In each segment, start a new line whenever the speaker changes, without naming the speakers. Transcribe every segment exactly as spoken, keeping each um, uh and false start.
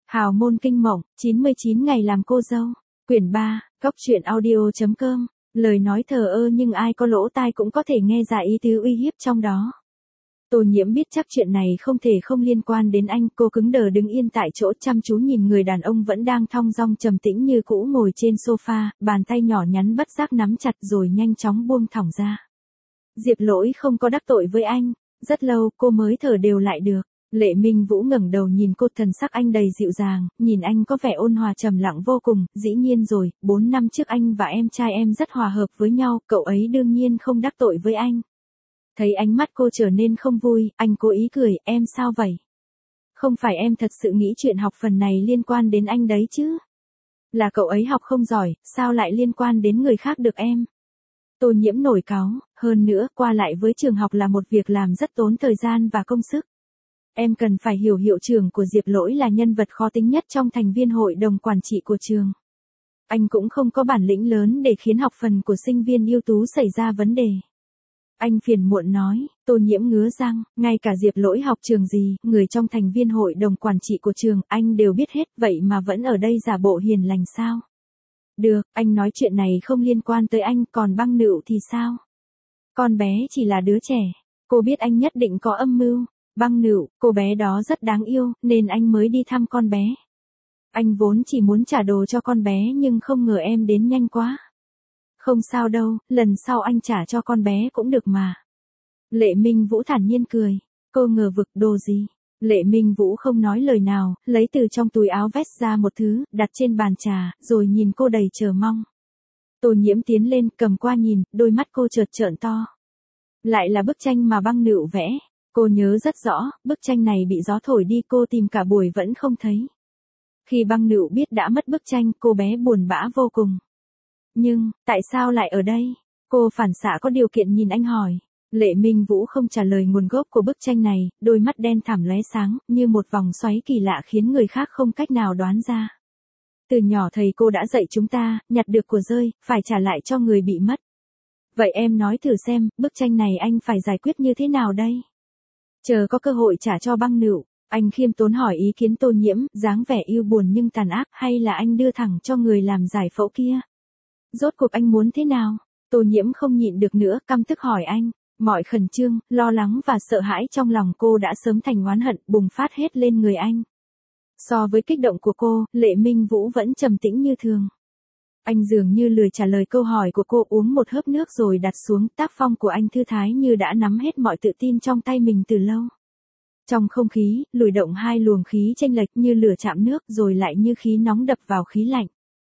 Hào môn kinh mộng, chín mươi chín ngày làm cô dâu. Quyển ba, Cóc truyện audio.com. Lời nói thờ ơ nhưng ai có lỗ tai cũng có thể nghe ra ý tứ uy hiếp trong đó. Tô Nhiễm biết chắc chuyện này không thể không liên quan đến anh, cô cứng đờ đứng yên tại chỗ chăm chú nhìn người đàn ông vẫn đang thong dong trầm tĩnh như cũ ngồi trên sofa, bàn tay nhỏ nhắn bất giác nắm chặt rồi nhanh chóng buông thõng ra. Diệp Lỗi không có đắc tội với anh, rất lâu cô mới thở đều lại được. Lệ Minh Vũ ngẩng đầu nhìn cô, thần sắc anh đầy dịu dàng, nhìn anh có vẻ ôn hòa trầm lặng vô cùng, dĩ nhiên rồi, bốn năm trước anh và em trai em rất hòa hợp với nhau, cậu ấy đương nhiên không đắc tội với anh. Thấy ánh mắt cô trở nên không vui, anh cố ý cười, em sao vậy? Không phải em thật sự nghĩ chuyện học phần này liên quan đến anh đấy chứ? Là cậu ấy học không giỏi, sao lại liên quan đến người khác được em? Tô Nhiễm nổi cáu, hơn nữa qua lại với trường học là một việc làm rất tốn thời gian và công sức. Em cần phải hiểu hiệu trưởng của Diệp Lỗi là nhân vật khó tính nhất trong thành viên hội đồng quản trị của trường. Anh cũng không có bản lĩnh lớn để khiến học phần của sinh viên ưu tú xảy ra vấn đề. Anh phiền muộn nói. Tô Nhiễm ngứa răng, ngay cả Diệp Lỗi học trường gì, người trong thành viên hội đồng quản trị của trường, anh đều biết hết, vậy mà vẫn ở đây giả bộ hiền lành sao? Được, anh nói chuyện này không liên quan tới anh, còn Băng Nựu thì sao? Con bé chỉ là đứa trẻ, cô biết anh nhất định có âm mưu. Băng Nựu, cô bé đó rất đáng yêu, nên anh mới đi thăm con bé. Anh vốn chỉ muốn trả đồ cho con bé nhưng không ngờ em đến nhanh quá. Không sao đâu, lần sau anh trả cho con bé cũng được mà. Lệ Minh Vũ thản nhiên cười. Cô ngờ vực, đồ gì? Lệ Minh Vũ không nói lời nào, lấy từ trong túi áo vest ra một thứ, đặt trên bàn trà, rồi nhìn cô đầy chờ mong. Tô Nhiễm tiến lên, cầm qua nhìn, đôi mắt cô chợt trợn to. Lại là bức tranh mà Băng Nựu vẽ. Cô nhớ rất rõ, bức tranh này bị gió thổi đi, cô tìm cả buổi vẫn không thấy. Khi Băng Nựu biết đã mất bức tranh, cô bé buồn bã vô cùng. Nhưng, tại sao lại ở đây? Cô phản xạ có điều kiện nhìn anh hỏi. Lệ Minh Vũ không trả lời nguồn gốc của bức tranh này, đôi mắt đen thẳm lóe sáng, như một vòng xoáy kỳ lạ khiến người khác không cách nào đoán ra. Từ nhỏ thầy cô đã dạy chúng ta, nhặt được của rơi, phải trả lại cho người bị mất. Vậy em nói thử xem, bức tranh này anh phải giải quyết như thế nào đây? Chờ có cơ hội trả cho Băng Nựu, anh khiêm tốn hỏi ý kiến Tô Nhiễm, dáng vẻ yêu buồn nhưng tàn ác, hay là anh đưa thẳng cho người làm giải phẫu kia? Rốt cuộc anh muốn thế nào? Tô Nhiễm không nhịn được nữa, căm tức hỏi anh. Mọi khẩn trương, lo lắng và sợ hãi trong lòng cô đã sớm thành oán hận, bùng phát hết lên người anh. So với kích động của cô, Lệ Minh Vũ vẫn trầm tĩnh như thường. Anh dường như lười trả lời câu hỏi của cô, uống một hớp nước rồi đặt xuống, tác phong của anh thư thái như đã nắm hết mọi tự tin trong tay mình từ lâu. Trong không khí, lùi động hai luồng khí chênh lệch như lửa chạm nước rồi lại như khí nóng đập vào khí lạnh.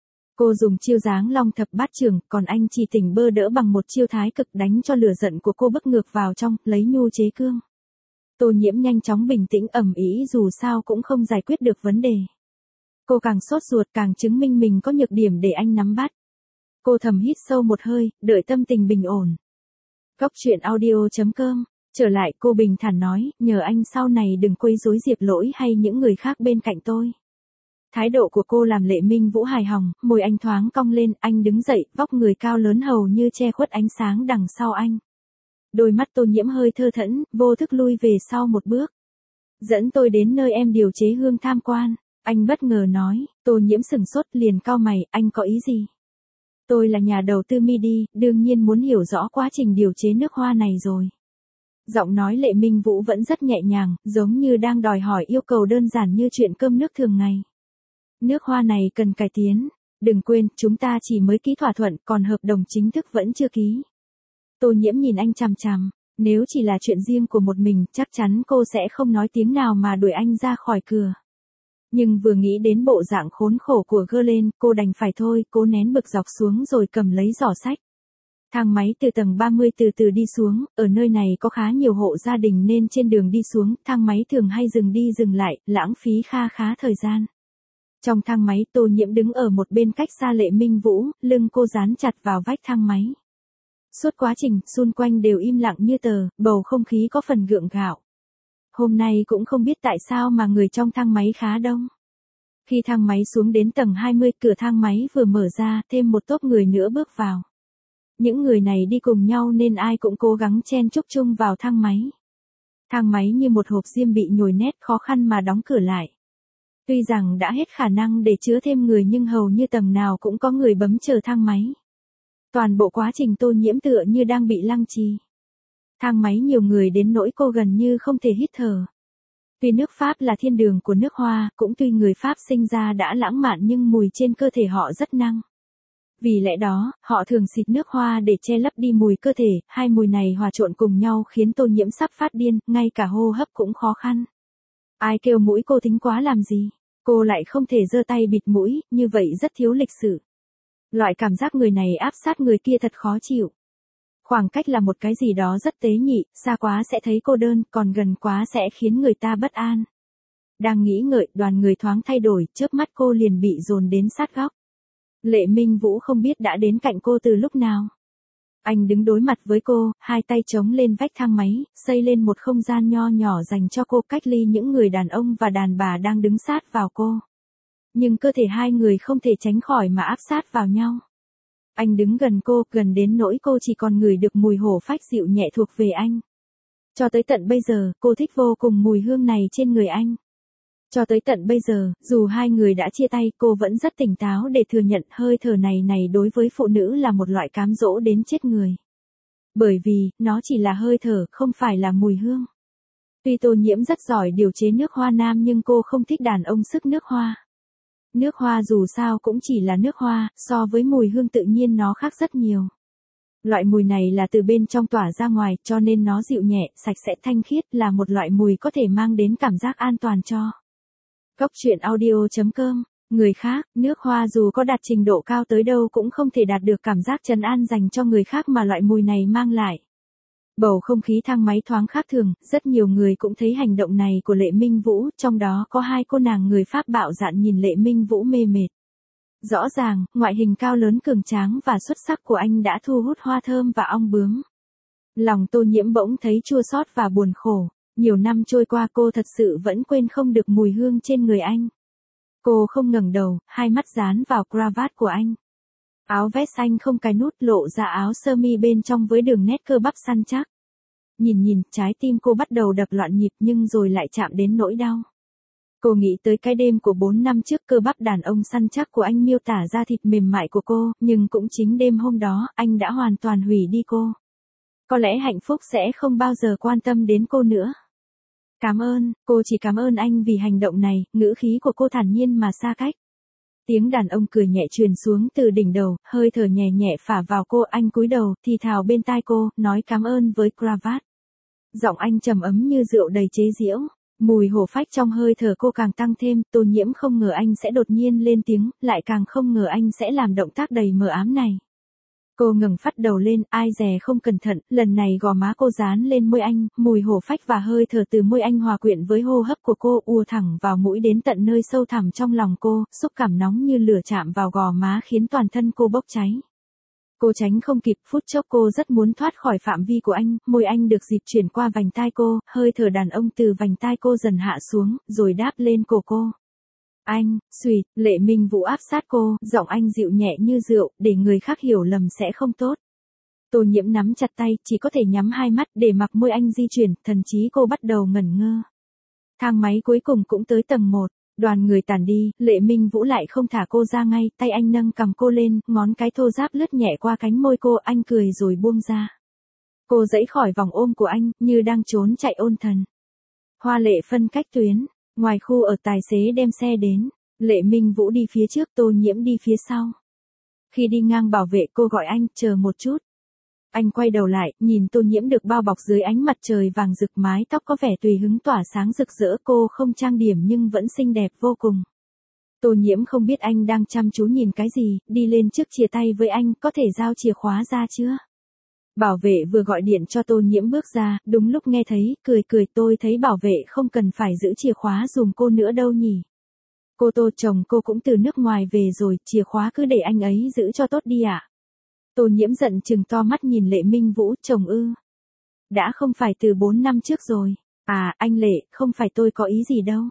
Cô dùng chiêu dáng long thập bát trường, còn anh chỉ tỉnh bơ đỡ bằng một chiêu thái cực đánh cho lửa giận của cô bức ngược vào trong, lấy nhu chế cương. Tô Nhiễm nhanh chóng bình tĩnh, ầm ĩ dù sao cũng không giải quyết được vấn đề. Cô càng sốt ruột càng chứng minh mình có nhược điểm để anh nắm bắt. Cô thầm hít sâu một hơi, đợi tâm tình bình ổn. Cóc truyện audio.com. Trở lại, cô bình thản nói, nhờ anh sau này đừng quấy rối Diệp Lỗi hay những người khác bên cạnh tôi. Thái độ của cô làm Lệ Minh Vũ hài lòng, môi anh thoáng cong lên, anh đứng dậy, vóc người cao lớn hầu như che khuất ánh sáng đằng sau anh. Đôi mắt Tô Nhiễm hơi thơ thẫn, vô thức lui về sau một bước. Dẫn tôi đến nơi em điều chế hương tham quan. Anh bất ngờ nói. Tô Nhiễm sừng sốt, liền cau mày, anh có ý gì? Tôi là nhà đầu tư Midi, đương nhiên muốn hiểu rõ quá trình điều chế nước hoa này rồi. Giọng nói Lệ Minh Vũ vẫn rất nhẹ nhàng, giống như đang đòi hỏi yêu cầu đơn giản như chuyện cơm nước thường ngày. Nước hoa này cần cải tiến. Đừng quên, chúng ta chỉ mới ký thỏa thuận, còn hợp đồng chính thức vẫn chưa ký. Tô Nhiễm nhìn anh chằm chằm. Nếu chỉ là chuyện riêng của một mình, chắc chắn cô sẽ không nói tiếng nào mà đuổi anh ra khỏi cửa. Nhưng vừa nghĩ đến bộ dạng khốn khổ của Glen, cô đành phải thôi, cố nén bực dọc xuống rồi cầm lấy giỏ sách. Thang máy từ tầng ba mươi từ từ đi xuống, ở nơi này có khá nhiều hộ gia đình nên trên đường đi xuống, thang máy thường hay dừng đi dừng lại, lãng phí kha khá thời gian. Trong thang máy, Tô Nhiễm đứng ở một bên cách xa Lệ Minh Vũ, lưng cô dán chặt vào vách thang máy. Suốt quá trình, xung quanh đều im lặng như tờ, bầu không khí có phần gượng gạo. Hôm nay cũng không biết tại sao mà người trong thang máy khá đông. Khi thang máy xuống đến tầng hai mươi, cửa thang máy vừa mở ra, thêm một tốp người nữa bước vào. Những người này đi cùng nhau nên ai cũng cố gắng chen chúc chung vào thang máy. Thang máy như một hộp diêm bị nhồi nét, khó khăn mà đóng cửa lại. Tuy rằng đã hết khả năng để chứa thêm người nhưng hầu như tầng nào cũng có người bấm chờ thang máy. Toàn bộ quá trình Tô Nhiễm tựa như đang bị lăng trì. Thang máy nhiều người đến nỗi cô gần như không thể hít thở. Tuy nước Pháp là thiên đường của nước Hoa, cũng tuy người Pháp sinh ra đã lãng mạn nhưng mùi trên cơ thể họ rất năng. Vì lẽ đó, họ thường xịt nước Hoa để che lấp đi mùi cơ thể, hai mùi này hòa trộn cùng nhau khiến Tô Nhiễm sắp phát điên, ngay cả hô hấp cũng khó khăn. Ai kêu mũi cô thính quá làm gì? Cô lại không thể giơ tay bịt mũi, như vậy rất thiếu lịch sự. Loại cảm giác người này áp sát người kia thật khó chịu. Khoảng cách là một cái gì đó rất tế nhị, xa quá sẽ thấy cô đơn, còn gần quá sẽ khiến người ta bất an. Đang nghĩ ngợi, đoàn người thoáng thay đổi, chớp mắt cô liền bị dồn đến sát góc. Lệ Minh Vũ không biết đã đến cạnh cô từ lúc nào. Anh đứng đối mặt với cô, hai tay chống lên vách thang máy, xây lên một không gian nho nhỏ dành cho cô cách ly những người đàn ông và đàn bà đang đứng sát vào cô. Nhưng cơ thể hai người không thể tránh khỏi mà áp sát vào nhau. Anh đứng gần cô, gần đến nỗi cô chỉ còn ngửi được mùi hổ phách dịu nhẹ thuộc về anh. Cho tới tận bây giờ, cô thích vô cùng mùi hương này trên người anh. Cho tới tận bây giờ, dù hai người đã chia tay, cô vẫn rất tỉnh táo để thừa nhận hơi thở này này đối với phụ nữ là một loại cám dỗ đến chết người. Bởi vì, nó chỉ là hơi thở, không phải là mùi hương. Tuy Tô Nhiễm rất giỏi điều chế nước hoa nam nhưng cô không thích đàn ông sức nước hoa. Nước hoa dù sao cũng chỉ là nước hoa, so với mùi hương tự nhiên nó khác rất nhiều. Loại mùi này là từ bên trong tỏa ra ngoài, cho nên nó dịu nhẹ, sạch sẽ thanh khiết, là một loại mùi có thể mang đến cảm giác an toàn cho. Góc truyện audio chấm com, người khác, nước hoa dù có đạt trình độ cao tới đâu cũng không thể đạt được cảm giác trấn an dành cho người khác mà loại mùi này mang lại. Bầu không khí thang máy thoáng khác thường, rất nhiều người cũng thấy hành động này của Lệ Minh Vũ, trong đó có hai cô nàng người Pháp bạo dạn nhìn Lệ Minh Vũ mê mệt. Rõ ràng, ngoại hình cao lớn cường tráng và xuất sắc của anh đã thu hút hoa thơm và ong bướm. Lòng Tô Nhiễm bỗng thấy chua xót và buồn khổ, nhiều năm trôi qua cô thật sự vẫn quên không được mùi hương trên người anh. Cô không ngẩng đầu, hai mắt dán vào cravat của anh. Áo vest xanh không cài nút lộ ra áo sơ mi bên trong với đường nét cơ bắp săn chắc. Nhìn nhìn, trái tim cô bắt đầu đập loạn nhịp nhưng rồi lại chạm đến nỗi đau. Cô nghĩ tới cái đêm của bốn năm trước, cơ bắp đàn ông săn chắc của anh miêu tả ra thịt mềm mại của cô, nhưng cũng chính đêm hôm đó, anh đã hoàn toàn hủy đi cô. Có lẽ hạnh phúc sẽ không bao giờ quan tâm đến cô nữa. Cảm ơn, cô chỉ cảm ơn anh vì hành động này, ngữ khí của cô thản nhiên mà xa cách. Tiếng đàn ông cười nhẹ truyền xuống từ đỉnh đầu, hơi thở nhẹ nhẹ phả vào cô, anh cúi đầu, thì thào bên tai cô, nói cảm ơn với cravat. Giọng anh trầm ấm như rượu đầy chế giễu, mùi hổ phách trong hơi thở cô càng tăng thêm, Tô Nhiễm không ngờ anh sẽ đột nhiên lên tiếng, lại càng không ngờ anh sẽ làm động tác đầy mờ ám này. Cô ngẩng phát đầu lên, ai dè không cẩn thận, lần này gò má cô dán lên môi anh, mùi hổ phách và hơi thở từ môi anh hòa quyện với hô hấp của cô ùa thẳng vào mũi đến tận nơi sâu thẳm trong lòng cô, xúc cảm nóng như lửa chạm vào gò má khiến toàn thân cô bốc cháy. Cô tránh không kịp, phút chốc cô rất muốn thoát khỏi phạm vi của anh, môi anh được dịp chuyển qua vành tai cô, hơi thở đàn ông từ vành tai cô dần hạ xuống, rồi đáp lên cổ cô. Anh, xuỵt, Lệ Minh Vũ áp sát cô, giọng anh dịu nhẹ như rượu, để người khác hiểu lầm sẽ không tốt. Tô Nhiễm nắm chặt tay, chỉ có thể nhắm hai mắt để mặc môi anh di chuyển, thần trí cô bắt đầu ngẩn ngơ. Thang máy cuối cùng cũng tới tầng một, đoàn người tản đi, Lệ Minh Vũ lại không thả cô ra ngay, tay anh nâng cầm cô lên, ngón cái thô ráp lướt nhẹ qua cánh môi cô, anh cười rồi buông ra. Cô giãy khỏi vòng ôm của anh, như đang trốn chạy ôn thần. Hoa lệ phân cách tuyến. Ngoài khu ở, tài xế đem xe đến, Lệ Minh Vũ đi phía trước, Tô Nhiễm đi phía sau. Khi đi ngang bảo vệ cô gọi anh, chờ một chút. Anh quay đầu lại, nhìn Tô Nhiễm được bao bọc dưới ánh mặt trời vàng rực, mái tóc có vẻ tùy hứng tỏa sáng rực rỡ, cô không trang điểm nhưng vẫn xinh đẹp vô cùng. Tô Nhiễm không biết anh đang chăm chú nhìn cái gì, đi lên trước chia tay với anh, có thể giao chìa khóa ra chưa? Bảo vệ vừa gọi điện cho Tô Nhiễm bước ra, đúng lúc nghe thấy, cười cười, tôi thấy bảo vệ không cần phải giữ chìa khóa dùm cô nữa đâu nhỉ. Cô Tô, chồng cô cũng từ nước ngoài về rồi, chìa khóa cứ để anh ấy giữ cho tốt đi ạ. À? Tô Nhiễm giận trừng to mắt nhìn Lệ Minh Vũ, chồng ư. Đã không phải từ bốn năm trước rồi. À, anh Lệ, không phải tôi có ý gì đâu.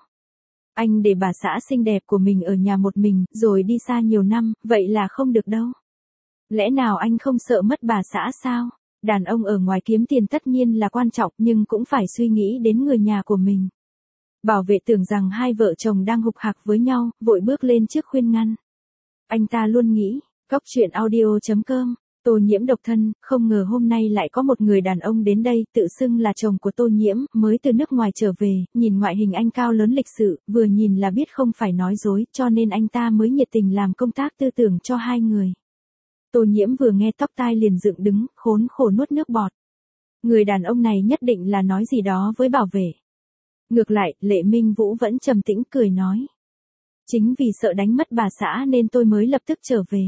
Anh để bà xã xinh đẹp của mình ở nhà một mình, rồi đi xa nhiều năm, vậy là không được đâu. Lẽ nào anh không sợ mất bà xã sao? Đàn ông ở ngoài kiếm tiền tất nhiên là quan trọng, nhưng cũng phải suy nghĩ đến người nhà của mình. Bảo vệ tưởng rằng hai vợ chồng đang hục hạc với nhau, vội bước lên trước khuyên ngăn. Anh ta luôn nghĩ, cóc truyện audio chấm com, Tô Nhiễm độc thân, không ngờ hôm nay lại có một người đàn ông đến đây, tự xưng là chồng của Tô Nhiễm, mới từ nước ngoài trở về, nhìn ngoại hình anh cao lớn lịch sự, vừa nhìn là biết không phải nói dối, cho nên anh ta mới nhiệt tình làm công tác tư tưởng cho hai người. Tô Nhiễm vừa nghe tóc tai liền dựng đứng, khốn khổ nuốt nước bọt. Người đàn ông này nhất định là nói gì đó với bảo vệ. Ngược lại, Lệ Minh Vũ vẫn trầm tĩnh cười nói. Chính vì sợ đánh mất bà xã nên tôi mới lập tức trở về.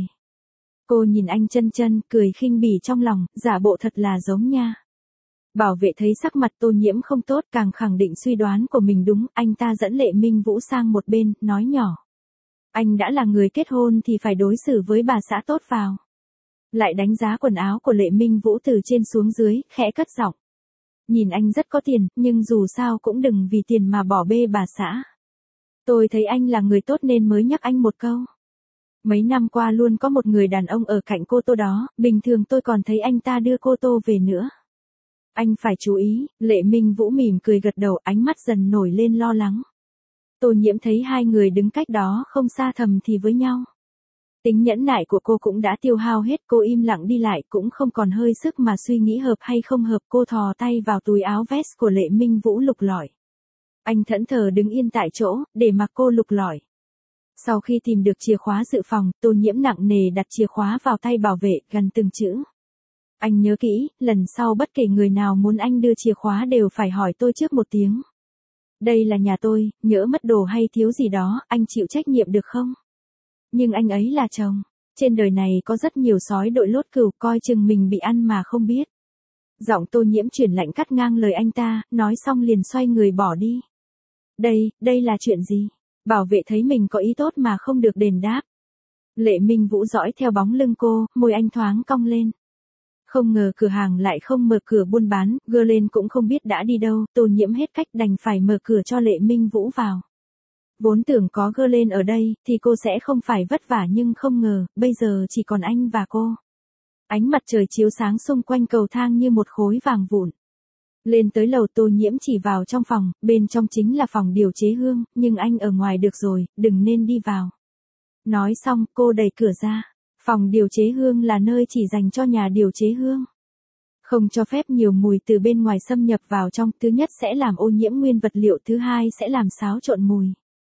Cô nhìn anh chân chân, cười khinh bỉ trong lòng, giả bộ thật là giống nha. Bảo vệ thấy sắc mặt Tô Nhiễm không tốt, càng khẳng định suy đoán của mình đúng, anh ta dẫn Lệ Minh Vũ sang một bên, nói nhỏ. Anh đã là người kết hôn thì phải đối xử với bà xã tốt vào. Lại đánh giá quần áo của Lệ Minh Vũ từ trên xuống dưới, khẽ cất giọng. Nhìn anh rất có tiền, nhưng dù sao cũng đừng vì tiền mà bỏ bê bà xã. Tôi thấy anh là người tốt nên mới nhắc anh một câu. Mấy năm qua luôn có một người đàn ông ở cạnh cô Tô đó, bình thường tôi còn thấy anh ta đưa cô Tô về nữa. Anh phải chú ý, Lệ Minh Vũ mỉm cười gật đầu, ánh mắt dần nổi lên lo lắng. Tô Nhiễm thấy hai người đứng cách đó không xa thầm thì với nhau. Tính nhẫn nại của cô cũng đã tiêu hao hết, cô im lặng đi lại cũng không còn hơi sức mà suy nghĩ hợp hay không hợp. Cô thò tay vào túi áo vest của Lệ Minh Vũ lục lọi. Anh thẫn thờ đứng yên tại chỗ, để mặc cô lục lọi. Sau khi tìm được chìa khóa dự phòng, Tô Nhiễm nặng nề đặt chìa khóa vào tay bảo vệ, gần từng chữ. Anh nhớ kỹ, lần sau bất kể người nào muốn anh đưa chìa khóa đều phải hỏi tôi trước một tiếng. Đây là nhà tôi, nhỡ mất đồ hay thiếu gì đó, anh chịu trách nhiệm được không? Nhưng anh ấy là chồng. Trên đời này có rất nhiều sói đội lốt cừu, coi chừng mình bị ăn mà không biết. Giọng Tô Nhiễm chuyển lạnh cắt ngang lời anh ta, nói xong liền xoay người bỏ đi. Đây, đây là chuyện gì? Bảo vệ thấy mình có ý tốt mà không được đền đáp. Lệ Minh Vũ dõi theo bóng lưng cô, môi anh thoáng cong lên. Không ngờ cửa hàng lại không mở cửa buôn bán, gơ lên cũng không biết đã đi đâu, Tô Nhiễm hết cách đành phải mở cửa cho Lệ Minh Vũ vào. Vốn tưởng có gơ lên ở đây, thì cô sẽ không phải vất vả nhưng không ngờ, bây giờ chỉ còn anh và cô. Ánh mặt trời chiếu sáng xung quanh cầu thang như một khối vàng vụn. Lên tới lầu Tô Nhiễm chỉ vào trong phòng, bên trong chính là phòng điều chế hương, nhưng anh ở ngoài được rồi, đừng nên đi vào. Nói xong, cô đẩy cửa ra. Phòng điều chế hương là nơi chỉ dành cho nhà điều chế hương. Không cho phép nhiều mùi từ bên ngoài xâm nhập vào trong, thứ nhất sẽ làm ô nhiễm nguyên vật liệu, thứ hai sẽ làm xáo trộn mùi.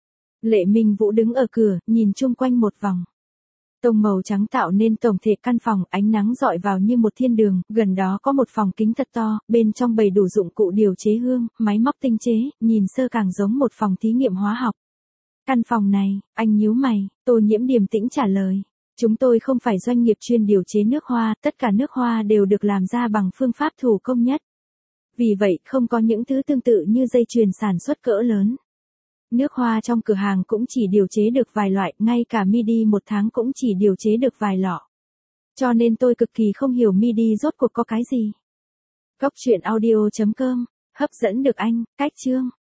Lệ Minh Vũ đứng ở cửa, nhìn chung quanh một vòng. Tông màu trắng tạo nên tổng thể căn phòng, ánh nắng dọi vào như một thiên đường, gần đó có một phòng kính thật to, bên trong bày đủ dụng cụ điều chế hương, máy móc tinh chế, nhìn sơ càng giống một phòng thí nghiệm hóa học. Căn phòng này, anh nhíu mày, Tô Nhiễm điềm tĩnh trả lời. Chúng tôi không phải doanh nghiệp chuyên điều chế nước hoa, tất cả nước hoa đều được làm ra bằng phương pháp thủ công nhất. Vì vậy, không có những thứ tương tự như dây chuyền sản xuất cỡ lớn. Nước hoa trong cửa hàng cũng chỉ điều chế được vài loại, ngay cả midi một tháng cũng chỉ điều chế được vài lọ. Cho nên tôi cực kỳ không hiểu midi rốt cuộc có cái gì. Cóc truyện audio chấm com, hấp dẫn được anh, cách chương.